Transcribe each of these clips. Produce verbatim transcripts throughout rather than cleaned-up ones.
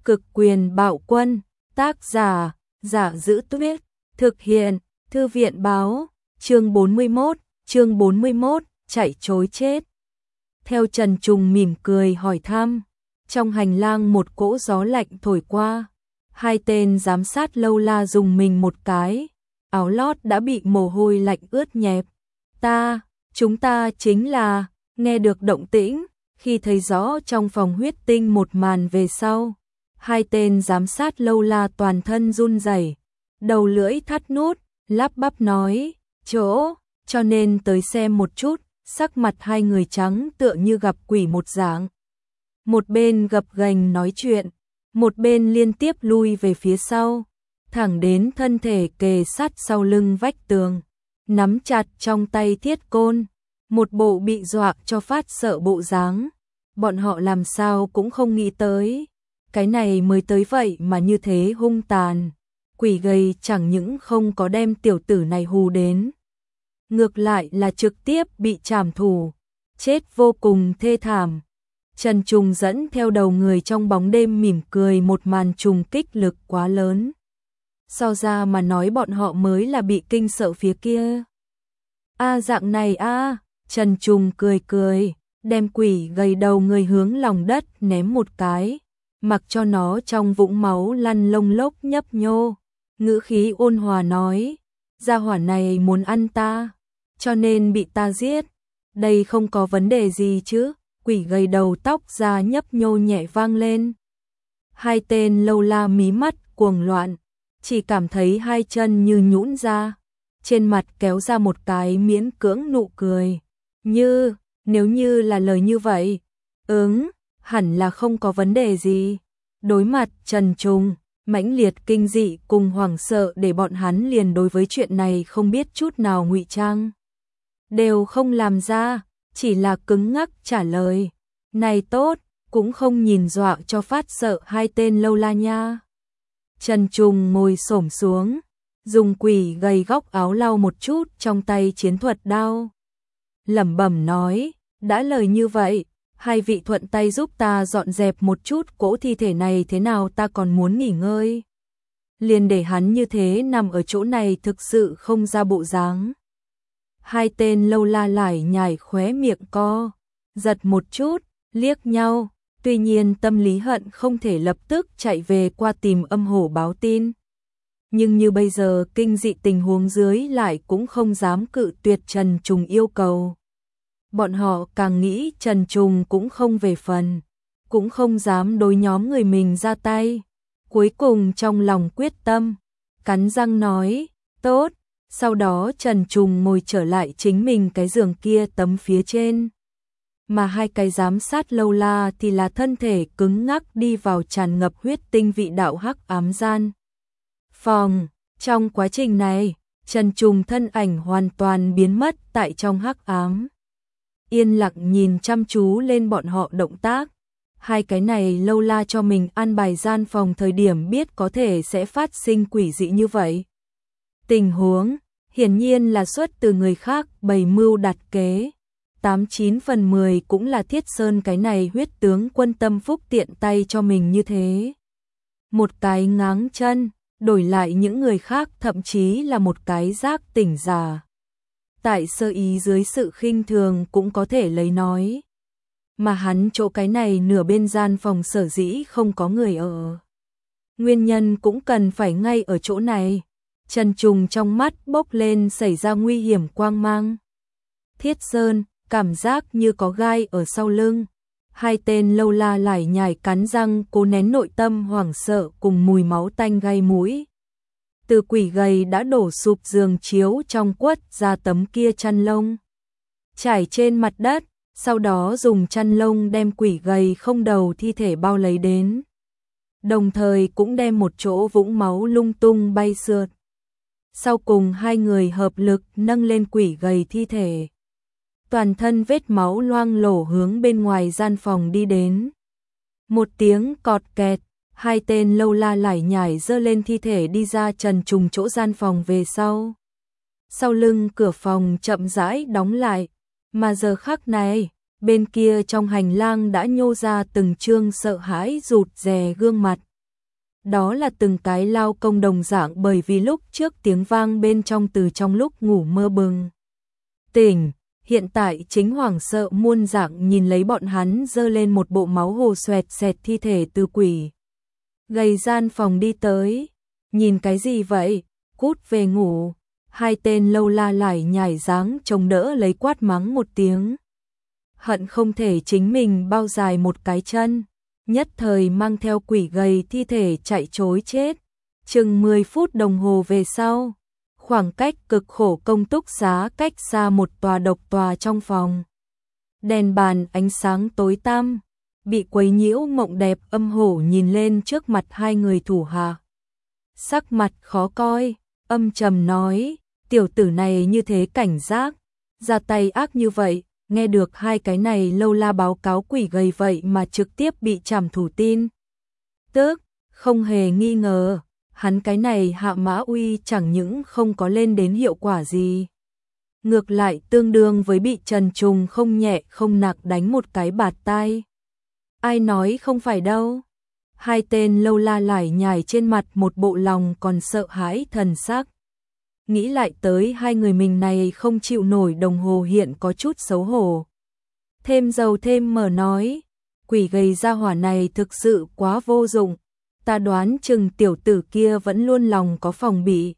Cực quyền bạo quân, tác giả, Giả Giữ Tuyết, thực hiện, Thư viện báo, chương bốn mươi mốt, chương bốn mươi mốt, chạy trối chết. Theo Trần Trùng mỉm cười hỏi thăm, trong hành lang một cỗ gió lạnh thổi qua, hai tên giám sát lâu la dùng mình một cái, áo lót đã bị mồ hôi lạnh ướt nhẹp. Ta, chúng ta chính là, nghe được động tĩnh, khi thấy rõ trong phòng huyết tinh một màn về sau. Hai tên giám sát lâu la toàn thân run rẩy, đầu lưỡi thắt nút, lắp bắp nói, chỗ, cho nên tới xem một chút, sắc mặt hai người trắng tựa như gặp quỷ một dạng. Một bên gập ghềnh nói chuyện, một bên liên tiếp lui về phía sau, thẳng đến thân thể kề sát sau lưng vách tường, nắm chặt trong tay thiết côn, một bộ bị dọa cho phát sợ bộ dáng. Bọn họ làm sao cũng không nghĩ tới, cái này mới tới vậy mà như thế hung tàn. Quỷ gầy chẳng những không có đem tiểu tử này hù đến, ngược lại là trực tiếp bị trảm thủ, chết vô cùng thê thảm. Trần Trùng dẫn theo đầu người trong bóng đêm mỉm cười, một màn trùng kích lực quá lớn. So ra mà nói bọn họ mới là bị kinh sợ phía kia. A dạng này a, Trần Trùng cười cười, đem quỷ gầy đầu người hướng lòng đất ném một cái, mặc cho nó trong vũng máu lăn lông lốc nhấp nhô, ngữ khí ôn hòa nói, gia hỏa này muốn ăn ta, cho nên bị ta giết, đây không có vấn đề gì chứ. Quỷ gầy đầu tóc ra nhấp nhô nhẹ vang lên. Hai tên lâu la mí mắt cuồng loạn, chỉ cảm thấy hai chân như nhũn ra, trên mặt kéo ra một cái miễn cưỡng nụ cười, như, nếu như là lời như vậy, ứng, hẳn là không có vấn đề gì. Đối mặt Trần Trùng, mãnh liệt kinh dị cùng hoảng sợ để bọn hắn liền đối với chuyện này không biết chút nào ngụy trang, đều không làm ra, chỉ là cứng ngắc trả lời, này tốt, cũng không nhìn dọa cho phát sợ hai tên lâu la nha. Trần Trùng ngồi xổm xuống, dùng quỷ gầy góc áo lau một chút trong tay chiến thuật đao, lẩm bẩm nói, đã lời như vậy, hai vị thuận tay giúp ta dọn dẹp một chút cỗ thi thể này, thế nào ta còn muốn nghỉ ngơi. Liền để hắn như thế nằm ở chỗ này thực sự không ra bộ dáng. Hai tên lâu la lải nhải khóe miệng co, giật một chút, liếc nhau, tuy nhiên tâm lý hận không thể lập tức chạy về qua tìm âm hổ báo tin. Nhưng như bây giờ kinh dị tình huống dưới lại cũng không dám cự tuyệt Trần Trùng yêu cầu. Bọn họ càng nghĩ Trần Trùng cũng không về phần, cũng không dám đối nhóm người mình ra tay. Cuối cùng trong lòng quyết tâm, cắn răng nói, tốt. Sau đó Trần Trùng ngồi trở lại chính mình cái giường kia tấm phía trên. Mà hai cái giám sát lâu la thì là thân thể cứng ngắc đi vào tràn ngập huyết tinh vị đạo hắc ám gian phòng. Trong quá trình này, Trần Trùng thân ảnh hoàn toàn biến mất tại trong hắc ám. Yên lặng nhìn chăm chú lên bọn họ động tác. Hai cái này lâu la cho mình an bài gian phòng thời điểm biết có thể sẽ phát sinh quỷ dị như vậy. Tình huống, hiển nhiên là xuất từ người khác bày mưu đặt kế. Tám chín phần mười cũng là Thiết Sơn cái này huyết tướng quân tâm phúc tiện tay cho mình như thế. Một cái ngáng chân, đổi lại những người khác thậm chí là một cái giác tỉnh giả. Tại sơ ý dưới sự khinh thường cũng có thể lấy nói. Mà hắn chỗ cái này nửa bên gian phòng sở dĩ không có người ở. Nguyên nhân cũng cần phải ngay ở chỗ này. Trần Trùng trong mắt bốc lên xảy ra nguy hiểm quang mang. Thiết Sơn, cảm giác như có gai ở sau lưng. Hai tên lâu la lải nhải cắn răng cố nén nội tâm hoảng sợ cùng mùi máu tanh gai mũi. Từ quỷ gầy đã đổ sụp giường chiếu trong quất ra tấm kia chăn lông, trải trên mặt đất, sau đó dùng chăn lông đem quỷ gầy không đầu thi thể bao lấy đến. Đồng thời cũng đem một chỗ vũng máu lung tung bay sượt. Sau cùng hai người hợp lực nâng lên quỷ gầy thi thể. Toàn thân vết máu loang lổ hướng bên ngoài gian phòng đi đến. Một tiếng cọt kẹt, hai tên lâu la lải nhải dơ lên thi thể đi ra Trần Trùng chỗ gian phòng về sau. Sau lưng cửa phòng chậm rãi đóng lại, mà giờ khắc này, bên kia trong hành lang đã nhô ra từng trương sợ hãi rụt rè gương mặt, Đó là từng cái lao công đồng dạng, bởi vì lúc trước tiếng vang bên trong từ trong lúc ngủ mơ bừng tỉnh, hiện tại chính hoảng sợ muôn dạng nhìn lấy bọn hắn giơ lên một bộ máu hồ xoẹt xẹt thi thể từ quỷ gầy gian phòng đi tới. Nhìn cái gì vậy? Cút về ngủ. Hai tên lâu la lải nhải dáng chống đỡ lấy quát mắng một tiếng. Hận không thể chính mình bao dài một cái chân, nhất thời mang theo quỷ gầy thi thể chạy trối chết. Chừng mười phút đồng hồ về sau, khoảng cách cực khổ công túc xá cách xa một tòa độc tòa trong phòng. Đèn bàn ánh sáng tối tăm, bị quấy nhiễu mộng đẹp âm hổ nhìn lên trước mặt hai người thủ hạ. Sắc mặt khó coi, âm trầm nói, tiểu tử này như thế cảnh giác, ra tay ác như vậy, nghe được hai cái này lâu la báo cáo quỷ gầy vậy mà trực tiếp bị trảm thủ tin. Tức, không hề nghi ngờ, hắn cái này hạ mã uy chẳng những không có lên đến hiệu quả gì. Ngược lại tương đương với bị Trần Trùng không nhẹ không nặng đánh một cái bạt tai. Ai nói không phải đâu. Hai tên lâu la lải nhải trên mặt một bộ lòng còn sợ hãi thần sắc. Nghĩ lại tới hai người mình này không chịu nổi đồng hồ hiện có chút xấu hổ. Thêm dầu thêm mỡ nói, quỷ gầy ra hỏa này thực sự quá vô dụng. Ta đoán chừng tiểu tử kia vẫn luôn lòng có phòng bị.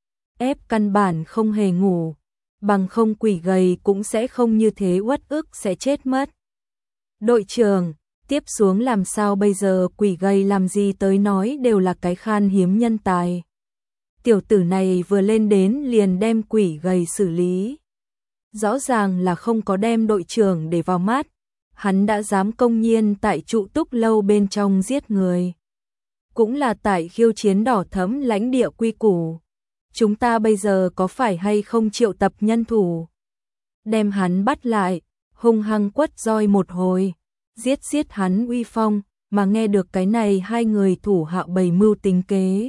Ép căn bản không hề ngủ, bằng không quỷ gầy cũng sẽ không như thế uất ức sẽ chết mất. Đội trưởng, tiếp xuống làm sao bây giờ? Quỷ gầy làm gì tới nói đều là cái khan hiếm nhân tài. Tiểu tử này vừa lên đến liền đem quỷ gầy xử lý. Rõ ràng là không có đem đội trưởng để vào mắt. Hắn đã dám công nhiên tại trụ túc lâu bên trong giết người. Cũng là tại khiêu chiến đỏ thẫm lãnh địa quy củ. Chúng ta bây giờ có phải hay không triệu tập nhân thủ? Đem hắn bắt lại, hung hăng quất roi một hồi. Giết giết hắn uy phong, mà nghe được cái này hai người thủ hạ bày mưu tính kế.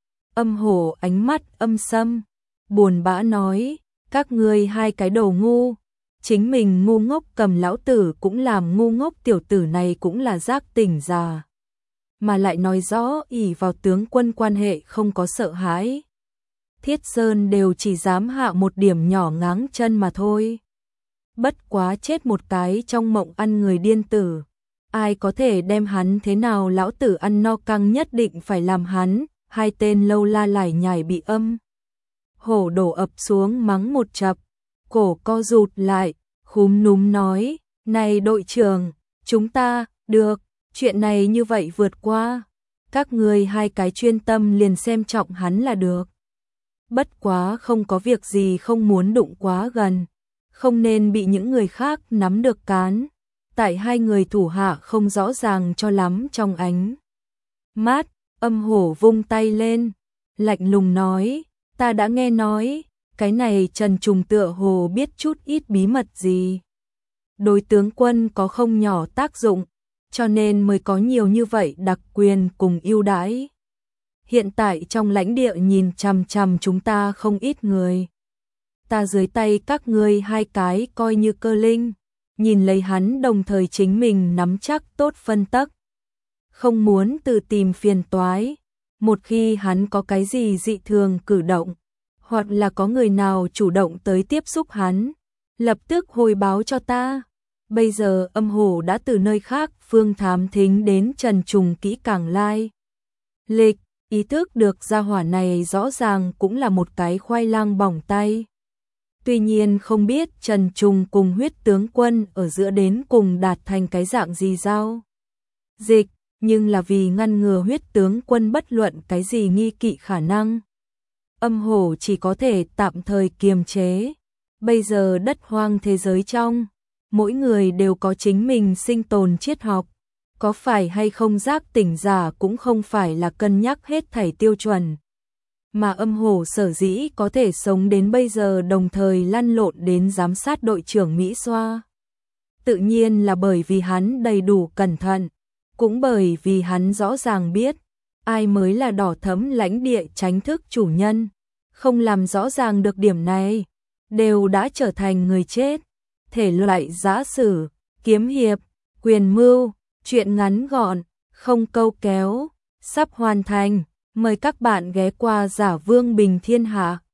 Âm hổ ánh mắt âm sâm, buồn bã nói, các ngươi hai cái đồ ngu, chính mình ngu ngốc cầm lão tử cũng làm ngu ngốc, tiểu tử này cũng là giác tỉnh già. Mà lại nói rõ ỷ vào tướng quân quan hệ không có sợ hãi. Thiết Sơn đều chỉ dám hạ một điểm nhỏ ngáng chân mà thôi. Bất quá chết một cái trong mộng ăn người điên tử. Ai có thể đem hắn thế nào, lão tử ăn no căng nhất định phải làm hắn. Hai tên lâu la lải nhải bị âm hổ đổ ập xuống mắng một chập, cổ co rụt lại, khúm núm nói, này đội trưởng, chúng ta, được, chuyện này như vậy vượt qua, các người hai cái chuyên tâm liền xem trọng hắn là được. Bất quá không có việc gì không muốn đụng quá gần, không nên bị những người khác nắm được cán, tại hai người thủ hạ không rõ ràng cho lắm trong ánh mắt. Âm hổ vung tay lên, lạnh lùng nói, ta đã nghe nói, cái này Trần Trùng tựa hồ biết chút ít bí mật gì. Đối tướng quân có không nhỏ tác dụng, cho nên mới có nhiều như vậy đặc quyền cùng ưu đãi. Hiện tại trong lãnh địa nhìn chằm chằm chúng ta không ít người. Ta dưới tay các ngươi hai cái coi như cơ linh, nhìn lấy hắn đồng thời chính mình nắm chắc tốt phân tắc. Không muốn tự tìm phiền toái, một khi hắn có cái gì dị thường cử động, hoặc là có người nào chủ động tới tiếp xúc hắn, lập tức hồi báo cho ta. Bây giờ âm hổ đã từ nơi khác phương thám thính đến Trần Trùng kỹ càng lai lịch, ý thức được gia hỏa này rõ ràng cũng là một cái khoai lang bỏng tay. Tuy nhiên không biết Trần Trùng cùng huyết tướng quân ở giữa đến cùng đạt thành cái dạng gì giao dịch, nhưng là vì ngăn ngừa huyết tướng quân bất luận cái gì nghi kỵ khả năng. Âm hổ chỉ có thể tạm thời kiềm chế. Bây giờ đất hoang thế giới trong, mỗi người đều có chính mình sinh tồn triết học. Có phải hay không giác tỉnh giả cũng không phải là cân nhắc hết thảy tiêu chuẩn. Mà âm hổ sở dĩ có thể sống đến bây giờ đồng thời lăn lộn đến giám sát đội trưởng Mỹ Xoa. Tự nhiên là bởi vì hắn đầy đủ cẩn thận. Cũng bởi vì hắn rõ ràng biết, ai mới là đỏ thẫm lãnh địa chính thức chủ nhân, không làm rõ ràng được điểm này, đều đã trở thành người chết. Thể loại giã sử, kiếm hiệp, quyền mưu, chuyện ngắn gọn, không câu kéo, sắp hoàn thành. Mời các bạn ghé qua Giả Vương Bình Thiên Hạ.